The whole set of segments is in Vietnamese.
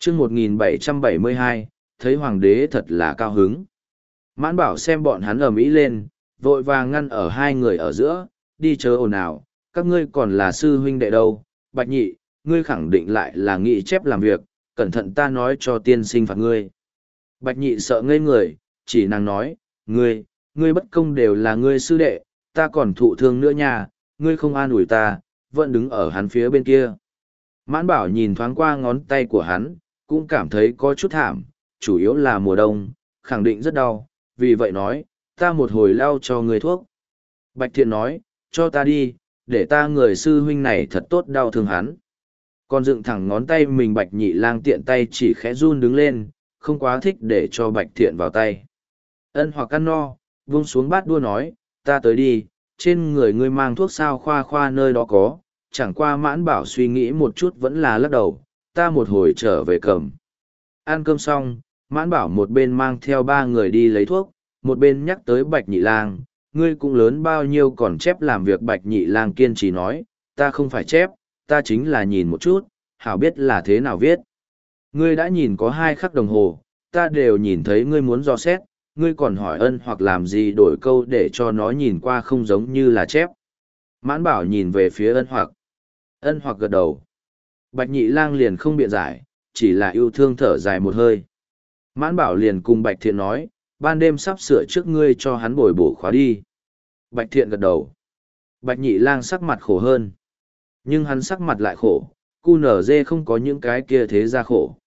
chương 1772, thấy hoàng đế thật là cao hứng. Mãn Bảo xem bọn hắn ầm ĩ lên, vội vàng ngăn ở hai người ở giữa, đi chớ ồn ào, các ngươi còn là sư huynh đệ đâu, Bạch Nhị, ngươi khẳng định lại là nghị chép làm việc, cẩn thận ta nói cho tiên sinh phạt ngươi. Bạch Nhị sợ ngây người, chỉ nàng nói, ngươi bất công đều là ngươi sư đệ, ta còn thụ thương nữa nha, ngươi không an ủi ta, vẫn đứng ở hắn phía bên kia. Mãn Bảo nhìn thoáng qua ngón tay của hắn, cũng cảm thấy có chút thảm, chủ yếu là mùa đông, khẳng định rất đau, vì vậy nói, ta một hồi lau cho ngươi thuốc. Bạch Thiện nói, cho ta đi, để ta người sư huynh này thật tốt đau thương hắn. Còn dựng thẳng ngón tay mình Bạch Nhị Lang tiện tay chỉ khẽ run đứng lên, không quá thích để cho Bạch Thiện vào tay. Ân Hoặc ăn no, vung xuống bát đua nói, ta tới đi, trên người ngươi mang thuốc sao khoa nơi đó có, chẳng qua Mãn Bảo suy nghĩ một chút vẫn là lắc đầu, ta một hồi trở về cầm. Ăn cơm xong, Mãn Bảo một bên mang theo ba người đi lấy thuốc, một bên nhắc tới Bạch Nhị Lang, ngươi cũng lớn bao nhiêu còn chép làm việc. Bạch Nhị Lang kiên trì nói, ta không phải chép, ta chính là nhìn một chút, hảo biết là thế nào viết. Ngươi đã nhìn có 2 khắc đồng hồ, ta đều nhìn thấy ngươi muốn dò xét, ngươi còn hỏi Ân Hoặc làm gì đổi câu để cho nó nhìn qua không giống như là chép. Mãn Bảo nhìn về phía Ân Hoặc gật đầu. Bạch Nhị Lang liền không biện giải, chỉ là yêu thương thở dài một hơi. Mãn Bảo liền cùng Bạch Thiện nói, ban đêm sắp sửa trước ngươi cho hắn bồi bổ khóa đi. Bạch Thiện gật đầu. Bạch Nhị Lang sắc mặt khổ hơn. Nhưng hắn sắc mặt lại khổ, QNZ không có những cái kia thế ra khổ.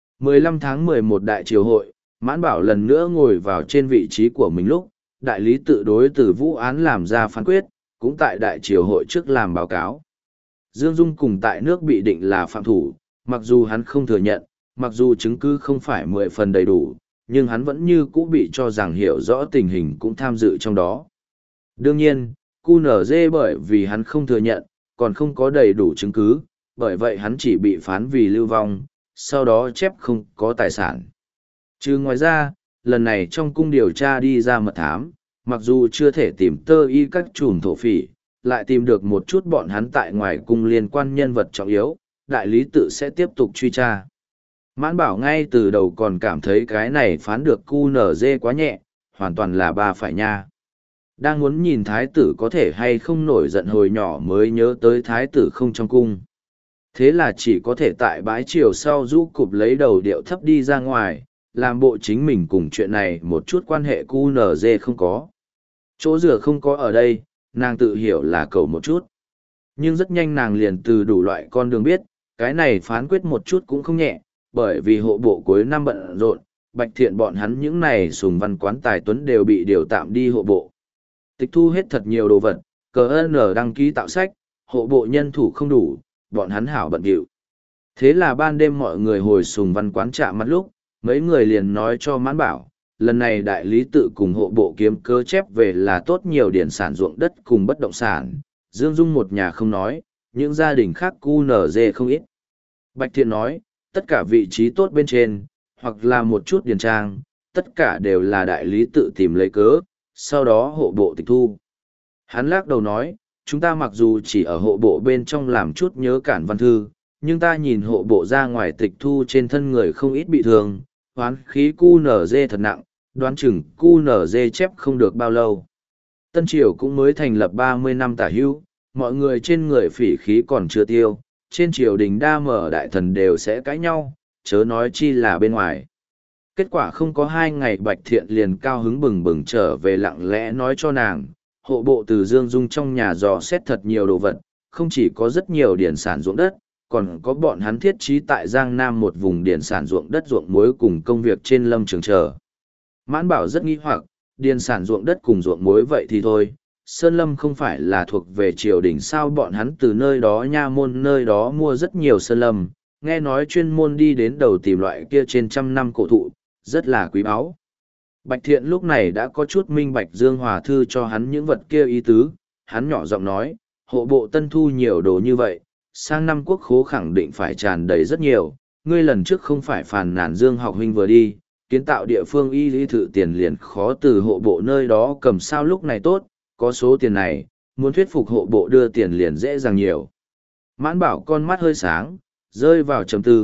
15 tháng 11 đại triều hội, Mãn Bảo lần nữa ngồi vào trên vị trí của mình lúc, đại lý tự đối từ vụ án làm ra phán quyết, cũng tại đại triều hội trước làm báo cáo. Dương Dung cùng tại nước bị định là phạm thủ, mặc dù hắn không thừa nhận, mặc dù chứng cứ không phải 10 phần đầy đủ, nhưng hắn vẫn như cũ bị cho rằng hiểu rõ tình hình cũng tham dự trong đó. Đương nhiên, QNZ bởi vì hắn không thừa nhận, còn không có đầy đủ chứng cứ, bởi vậy hắn chỉ bị phán vì lưu vong, sau đó chép không có tài sản. Chứ ngoài ra, lần này trong cung điều tra đi ra mật thám, mặc dù chưa thể tìm tơ y các chùm thổ phỉ, lại tìm được một chút bọn hắn tại ngoài cung liên quan nhân vật trọng yếu, đại lý tự sẽ tiếp tục truy tra. Mãn Bảo ngay từ đầu còn cảm thấy cái này phán được QNZ quá nhẹ, hoàn toàn là ba phải nha. Đang muốn nhìn thái tử có thể hay không nổi giận hồi nhỏ mới nhớ tới thái tử không trong cung. Thế là chỉ có thể tại bãi chiều sau rũ cụp lấy đầu điệu thấp đi ra ngoài, làm bộ chính mình cùng chuyện này một chút quan hệ QNZ không có. Chỗ rửa không có ở đây, nàng tự hiểu là cầu một chút. Nhưng rất nhanh nàng liền từ đủ loại con đường biết, cái này phán quyết một chút cũng không nhẹ, bởi vì hộ bộ cuối năm bận rộn, Bạch Thiện bọn hắn những này sùng văn quán tài tuấn đều bị điều tạm đi hộ bộ. Tịch thu hết thật nhiều đồ vật, CN đăng ký tạo sách, hộ bộ nhân thủ không đủ, bọn hắn hảo bận rộn. Thế là ban đêm mọi người hồi sùng văn quán chạm mặt lúc, mấy người liền nói cho Mãn Bảo, lần này đại lý tự cùng hộ bộ kiếm cơ chép về là tốt nhiều điển sản ruộng đất cùng bất động sản, Dương Dung một nhà không nói, những gia đình khác QNZ không ít. Bạch Thiện nói, tất cả vị trí tốt bên trên, hoặc là một chút điền trang, tất cả đều là đại lý tự tìm lấy cớ, sau đó hộ bộ tịch thu. Hắn lắc đầu nói, chúng ta mặc dù chỉ ở hộ bộ bên trong làm chút nhớ cản văn thư, nhưng ta nhìn hộ bộ ra ngoài tịch thu trên thân người không ít bị thương, hoán khí QNZ thật nặng, đoán chừng QNZ chép không được bao lâu. Tân Triều cũng mới thành lập 30 năm tả hữu, mọi người trên người phỉ khí còn chưa tiêu, trên triều đình đa mở đại thần đều sẽ cãi nhau, chớ nói chi là bên ngoài. Kết quả không có 2 ngày Bạch Thiện liền cao hứng bừng bừng trở về lặng lẽ nói cho nàng, hộ bộ từ Dương Dung trong nhà dò xét thật nhiều đồ vật, không chỉ có rất nhiều điển sản ruộng đất, còn có bọn hắn thiết trí tại Giang Nam một vùng điển sản ruộng đất ruộng muối cùng công việc trên lâm trường chờ. Mãn Bảo rất nghi hoặc, điển sản ruộng đất cùng ruộng muối vậy thì thôi, Sơn Lâm không phải là thuộc về triều đình sao, bọn hắn từ nơi đó nha môn nơi đó mua rất nhiều Sơn Lâm, nghe nói chuyên môn đi đến đầu tìm loại kia trên 100 năm cổ thụ, rất là quý báu. Bạch Thiện lúc này đã có chút minh bạch Dương Hòa Thư cho hắn những vật kia ý tứ, hắn nhỏ giọng nói, hộ bộ tân thu nhiều đồ như vậy, sang năm quốc khố khẳng định phải tràn đầy rất nhiều, ngươi lần trước không phải phàn nàn Dương học huynh vừa đi, kiến tạo địa phương y lý thự tiền liền khó từ hộ bộ nơi đó cầm sao lúc này tốt, có số tiền này, muốn thuyết phục hộ bộ đưa tiền liền dễ dàng nhiều. Mãn Bảo con mắt hơi sáng, rơi vào trầm tư,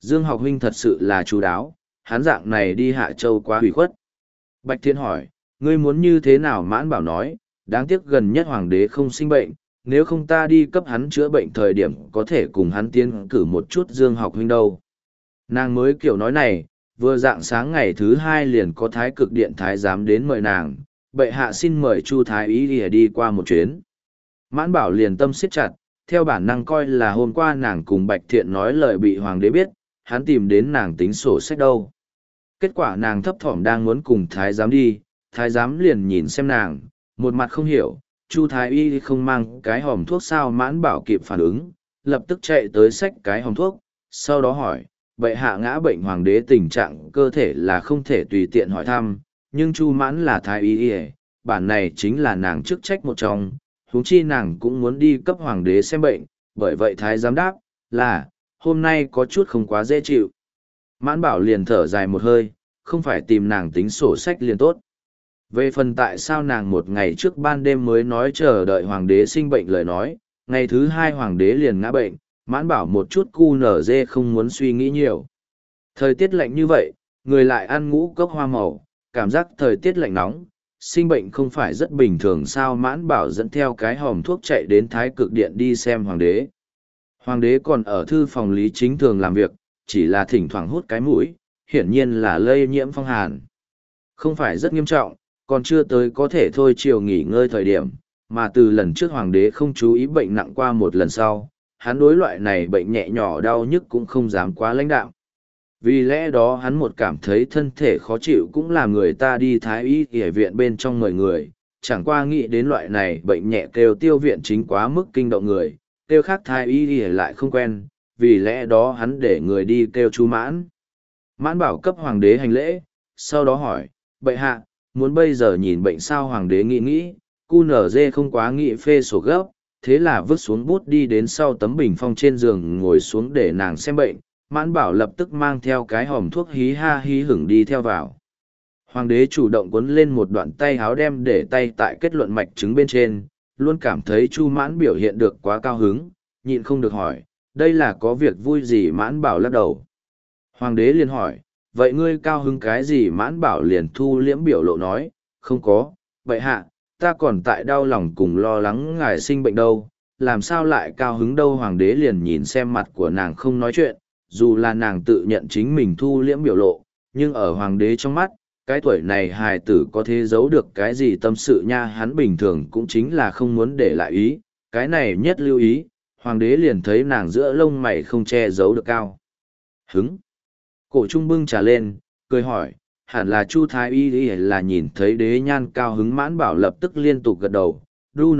Dương học huynh thật sự là chú đáo, hắn dạng này đi Hạ Châu quá hủy khuất. Bạch Thiên hỏi, ngươi muốn như thế nào? Mãn Bảo nói, đáng tiếc gần nhất hoàng đế không sinh bệnh, nếu không ta đi cấp hắn chữa bệnh thời điểm có thể cùng hắn tiến cử một chút Dương học huynh đâu. Nàng mới kiểu nói này, vừa dạng sáng ngày thứ hai liền có Thái Cực Điện thái giám đến mời nàng, bệ hạ xin mời Chu thái y đi qua một chuyến. Mãn Bảo liền tâm siết chặt, theo bản năng coi là hôm qua nàng cùng Bạch Thiện nói lời bị hoàng đế biết, hắn tìm đến nàng tính sổ sách đâu. Kết quả nàng thấp thỏm đang muốn cùng thái giám đi, thái giám liền nhìn xem nàng, một mặt không hiểu, Chu thái y không mang cái hòm thuốc sao? Mãn Bảo kịp phản ứng, lập tức chạy tới xách cái hòm thuốc, sau đó hỏi, bệ hạ ngã bệnh hoàng đế tình trạng cơ thể là không thể tùy tiện hỏi thăm, nhưng Chu Mãn là thái y, bản này chính là nàng chức trách một trong, huống chi nàng cũng muốn đi cấp hoàng đế xem bệnh, bởi vậy thái giám đáp là hôm nay có chút không quá dễ chịu. Mãn Bảo liền thở dài một hơi, không phải tìm nàng tính sổ sách liền tốt. Về phần tại sao nàng một ngày trước ban đêm mới nói chờ đợi hoàng đế sinh bệnh lời nói, ngày thứ hai hoàng đế liền ngã bệnh, Mãn Bảo một chút cu nở dê không muốn suy nghĩ nhiều. Thời tiết lạnh như vậy, người lại ăn ngũ cốc hoa màu, cảm giác thời tiết lạnh nóng, sinh bệnh không phải rất bình thường sao? Mãn Bảo dẫn theo cái hòm thuốc chạy đến Thái Cực Điện đi xem hoàng đế. Hoàng đế còn ở thư phòng lý chính thường làm việc, chỉ là thỉnh thoảng hút cái mũi, hiển nhiên là lây nhiễm phong hàn. Không phải rất nghiêm trọng, còn chưa tới có thể thôi chiều nghỉ ngơi thời điểm, mà từ lần trước hoàng đế không chú ý bệnh nặng qua một lần sau, hắn đối loại này bệnh nhẹ nhỏ đau nhức cũng không dám quá lãnh đạm. Vì lẽ đó hắn một cảm thấy thân thể khó chịu cũng làm người ta đi thái y y viện bên trong mời người, chẳng qua nghĩ đến loại này bệnh nhẹ kêu tiêu viện chính quá mức kinh động người, kêu khác thái y y lại không quen, vì lẽ đó hắn để người đi kêu Chu Mãn. Mãn Bảo cấp hoàng đế hành lễ, sau đó hỏi, bệ hạ, muốn bây giờ nhìn bệnh sao? Hoàng đế nghĩ, cu nở dê không quá nghĩ phê sổ gấp, thế là vứt xuống bút đi đến sau tấm bình phong trên giường ngồi xuống để nàng xem bệnh. Mãn Bảo lập tức mang theo cái hòm thuốc hí ha hí hửng đi theo vào. Hoàng đế chủ động cuốn lên một đoạn tay háo đem để tay tại kết luận mạch chứng bên trên, luôn cảm thấy Chu Mãn biểu hiện được quá cao hứng, nhịn không được hỏi, đây là có việc vui gì? Mãn Bảo lắc đầu. Hoàng đế liền hỏi, vậy ngươi cao hứng cái gì? Mãn Bảo liền thu liễm biểu lộ nói, không có, vậy hạ, ta còn tại đau lòng cùng lo lắng ngài sinh bệnh đâu, làm sao lại cao hứng đâu? Hoàng đế liền nhìn xem mặt của nàng không nói chuyện, dù là nàng tự nhận chính mình thu liễm biểu lộ, nhưng ở hoàng đế trong mắt, cái tuổi này hài tử có thể giấu được cái gì tâm sự nha? Hắn bình thường cũng chính là không muốn để lại ý, cái này nhất lưu ý, hoàng đế liền thấy nàng giữa lông mày không che giấu được cao hứng. Cổ trung bưng trà lên, cười hỏi, hẳn là Chu thái y là nhìn thấy đế nhan cao hứng? Mãn Bảo lập tức liên tục gật đầu, đu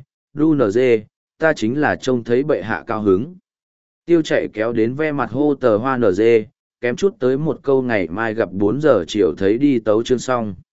nở dê, ta chính là trông thấy bệ hạ cao hứng. Tiêu chạy kéo đến ve mặt hô tờ hoa nở dê, kém chút tới một câu ngày mai gặp 4 giờ chiều thấy đi tấu chương xong.